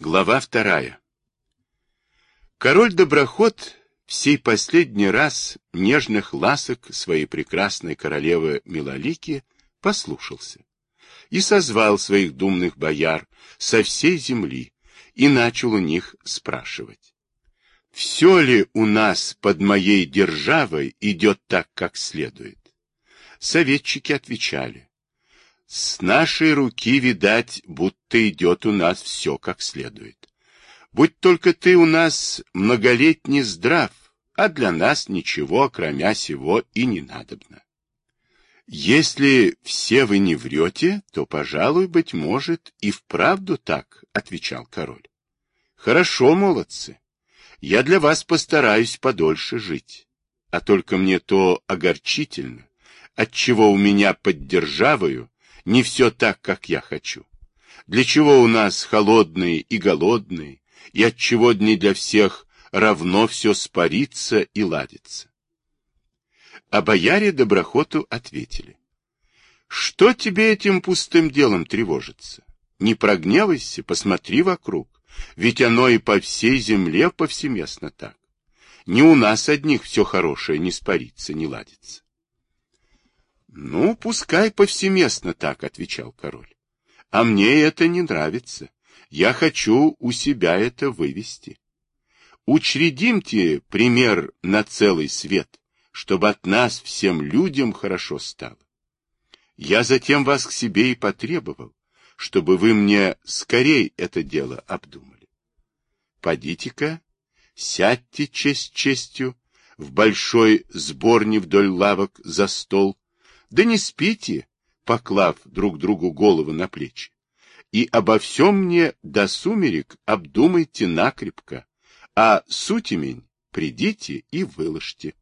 Глава 2. Король-доброхот в сей последний раз нежных ласок своей прекрасной королевы Милолики послушался и созвал своих думных бояр со всей земли и начал у них спрашивать: «Все ли у нас под моей державой идет так, как следует?» Советчики отвечали: «С нашей руки, видать, будто идет у нас все как следует. Будь только ты у нас многолетний здрав, а для нас ничего, кроме сего, и не надобно». «Если все вы не врете, то, пожалуй, быть может, и вправду так», — отвечал король. «Хорошо, молодцы, я для вас постараюсь подольше жить, а только мне то огорчительно, отчего у меня под державою не все так, как я хочу. Для чего у нас холодные и голодные, и отчего дни для всех равно все спарится и ладится?» А бояре доброхоту ответили: «Что тебе этим пустым делом тревожиться? Не прогневайся, посмотри вокруг, ведь оно и по всей земле повсеместно так. Не у нас одних все хорошее не спарится, не ладится». «Ну, пускай повсеместно так», — отвечал король. «А мне это не нравится. Я хочу у себя это вывести. Учредимте пример на целый свет, чтобы от нас всем людям хорошо стало. Я затем вас к себе и потребовал, чтобы вы мне скорей это дело обдумали. Подите-ка, сядьте честь честью в большой сборне вдоль лавок за стол, да не спите, поклав друг другу голову на плечи, и обо всем мне до сумерек обдумайте накрепко, а сутемень придите и выложьте».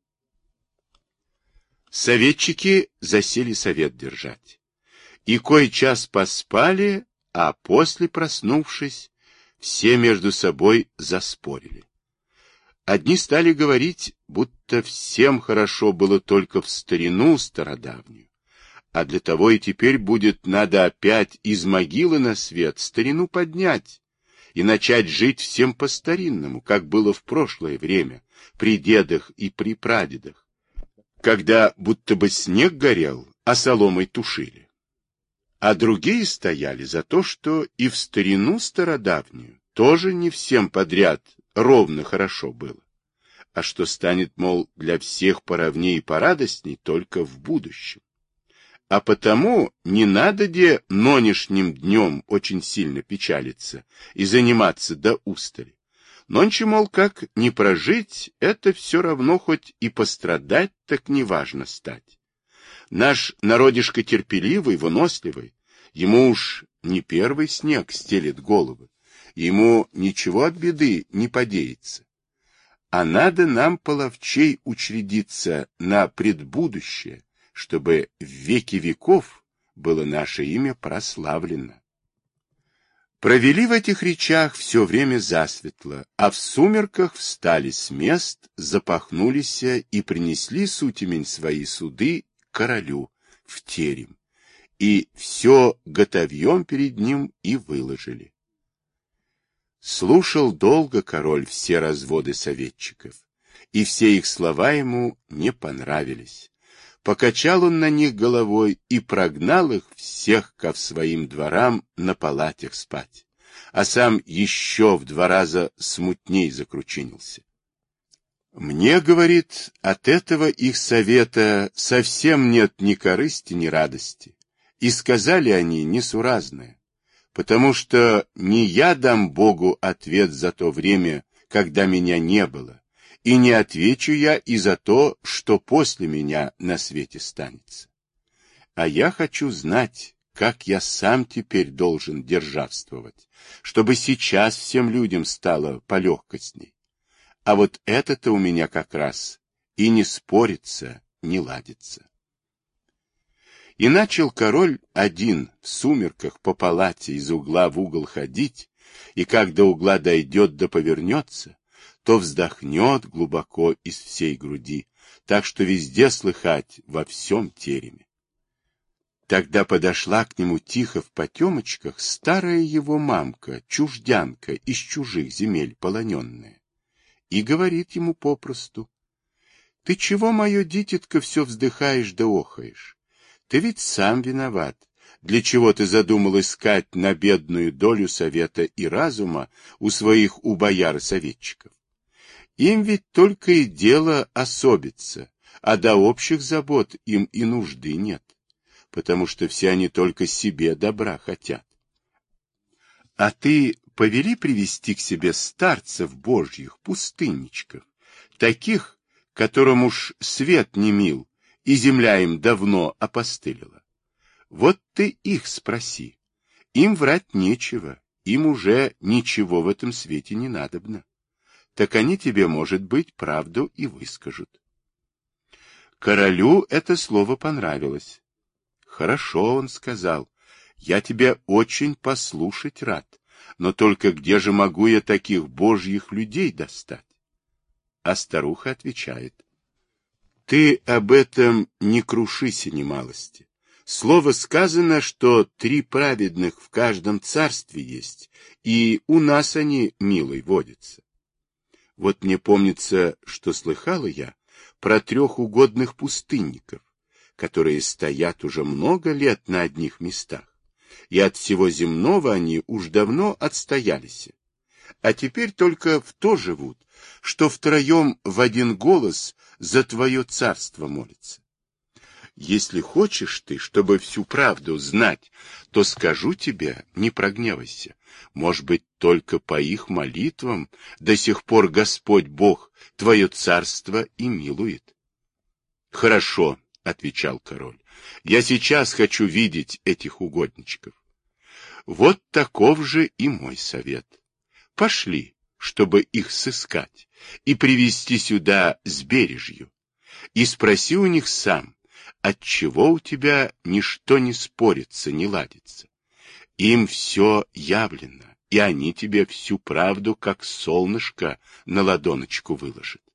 Советчики засели совет держать, и кой-час поспали, а после, проснувшись, все между собой заспорили. Одни стали говорить, будто всем хорошо было только в старину стародавнюю, а для того и теперь будет надо опять из могилы на свет старину поднять и начать жить всем по-старинному, как было в прошлое время, при дедах и при прадедах, когда будто бы снег горел, а соломой тушили. А другие стояли за то, что и в старину стародавнюю тоже не всем подряд ровно хорошо было, а что станет, мол, для всех поровней и порадостней только в будущем. А потому не надо де нонешним днем очень сильно печалиться и заниматься до устали. Нонче, мол, как не прожить, это все равно хоть и пострадать, так неважно стать. Наш народишко терпеливый, выносливый, ему уж не первый снег стелет головы, ему ничего от беды не подеется. А надо нам половчей учредиться на предбудущее, чтобы в веки веков было наше имя прославлено. Провели в этих речах все время засветло, а в сумерках встали с мест, запахнулись и принесли сутемень свои суды королю в терем, и все готовьем перед ним и выложили. Слушал долго король все разводы советчиков, и все их слова ему не понравились. Покачал он на них головой и прогнал их всех ко своим дворам на палатях спать, а сам еще в 2 раза смутней закручинился. «Мне, — говорит, — от этого их совета совсем нет ни корысти, ни радости, и сказали они несуразное, потому что не я дам Богу ответ за то время, когда меня не было, и не отвечу я и за то, что после меня на свете станется. А я хочу знать, как я сам теперь должен державствовать, чтобы сейчас всем людям стало полегкостней. А вот это-то у меня как раз и не спорится, не ладится». И начал король один в сумерках по палате из угла в угол ходить, и как до угла дойдет да повернется, то вздохнет глубоко из всей груди, так что везде слыхать во всем тереме. Тогда подошла к нему тихо в потемочках старая его мамка, чуждянка из чужих земель полоненная, и говорит ему попросту: «Ты чего, мое дитятко, все вздыхаешь да охаешь? Ты ведь сам виноват. Для чего ты задумал искать на бедную долю совета и разума у бояр советчиков? Им ведь только и дело особиться, а до общих забот им и нужды нет, потому что все они только себе добра хотят. А ты повели привести к себе старцев божьих, пустынничков, таких, которым уж свет не мил, и земля им давно опостылила. Вот ты их спроси. Им врать нечего, им уже ничего в этом свете не надобно. Так они тебе, может быть, правду и выскажут». Королю это слово понравилось. «Хорошо, — он сказал, — я тебя очень послушать рад, но только где же могу я таких божьих людей достать?» А старуха отвечает: «Ты об этом не крушися ни малости. Слово сказано, что 3 праведных в каждом царстве есть, и у нас они, милой, водятся. Вот мне помнится, что слыхала я про 3 угодных пустынников, которые стоят уже много лет на одних местах, и от всего земного они уж давно отстоялись, а теперь только в то живут, что втроем в один голос за твое царство молятся. Если хочешь ты, чтобы всю правду знать, то скажу тебе, не прогневайся. Может быть, только по их молитвам до сих пор Господь Бог твое царство и милует». «Хорошо, — отвечал король, — я сейчас хочу видеть этих угодничков. Вот таков же и мой совет. Пошли, чтобы их сыскать и привести сюда с бережью, и спроси у них сам, отчего у тебя ничто не спорится, не ладится. Им все явлено, и они тебе всю правду, как солнышко, на ладоночку выложат.